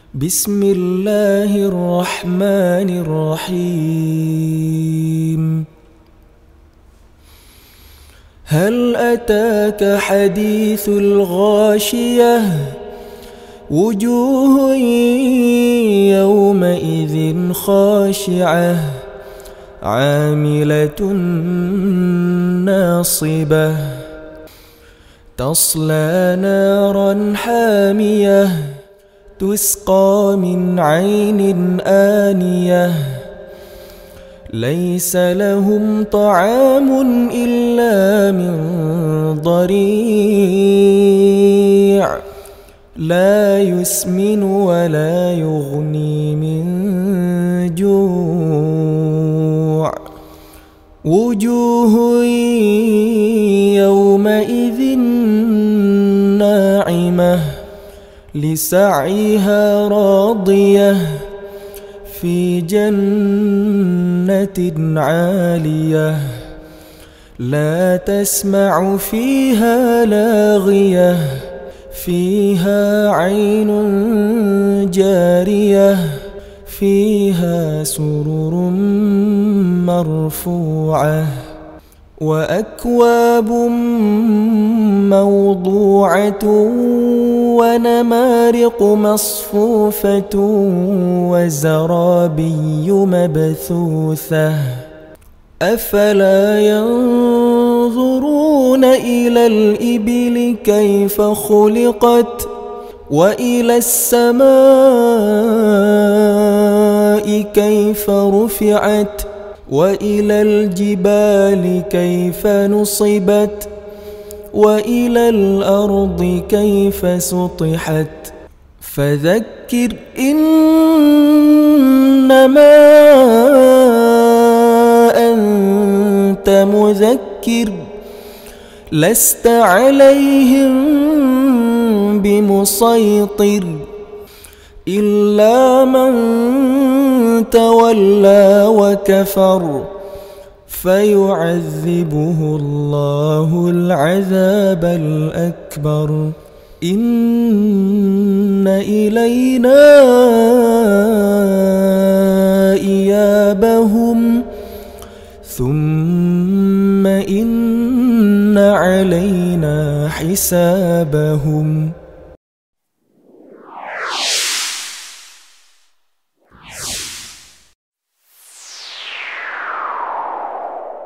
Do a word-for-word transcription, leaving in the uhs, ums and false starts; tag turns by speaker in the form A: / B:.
A: بسم الله الرحمن الرحيم. هل أتاك حديث الغاشية؟ وجوه يومئذ خاشعة عاملة ناصبة تصلى نارا حامية تسقى من عين آنية ليس لهم طعام إلا من ضريع لا يسمن ولا يغني من جوع وجوه يومئذ ناعمة لسعيها راضية في جنة عالية لا تسمع فيها لاغية فيها عين جارية فيها سرر مرفوعة وأكواب موضوعة ونمارق مصفوفة وزرابي مبثوثة أفلا ينظرون إلى الإبل كيف خلقت وإلى السماء كيف رفعت وإلى الجبال كيف نصبت وإلى الأرض كيف سطحت فذكر إنما أنت مذكر لست عليهم بمسيطر إلا من تولى وكفر فيعذبه الله العذاب الأكبر إن إلينا إيابهم ثم إن علينا حسابهم.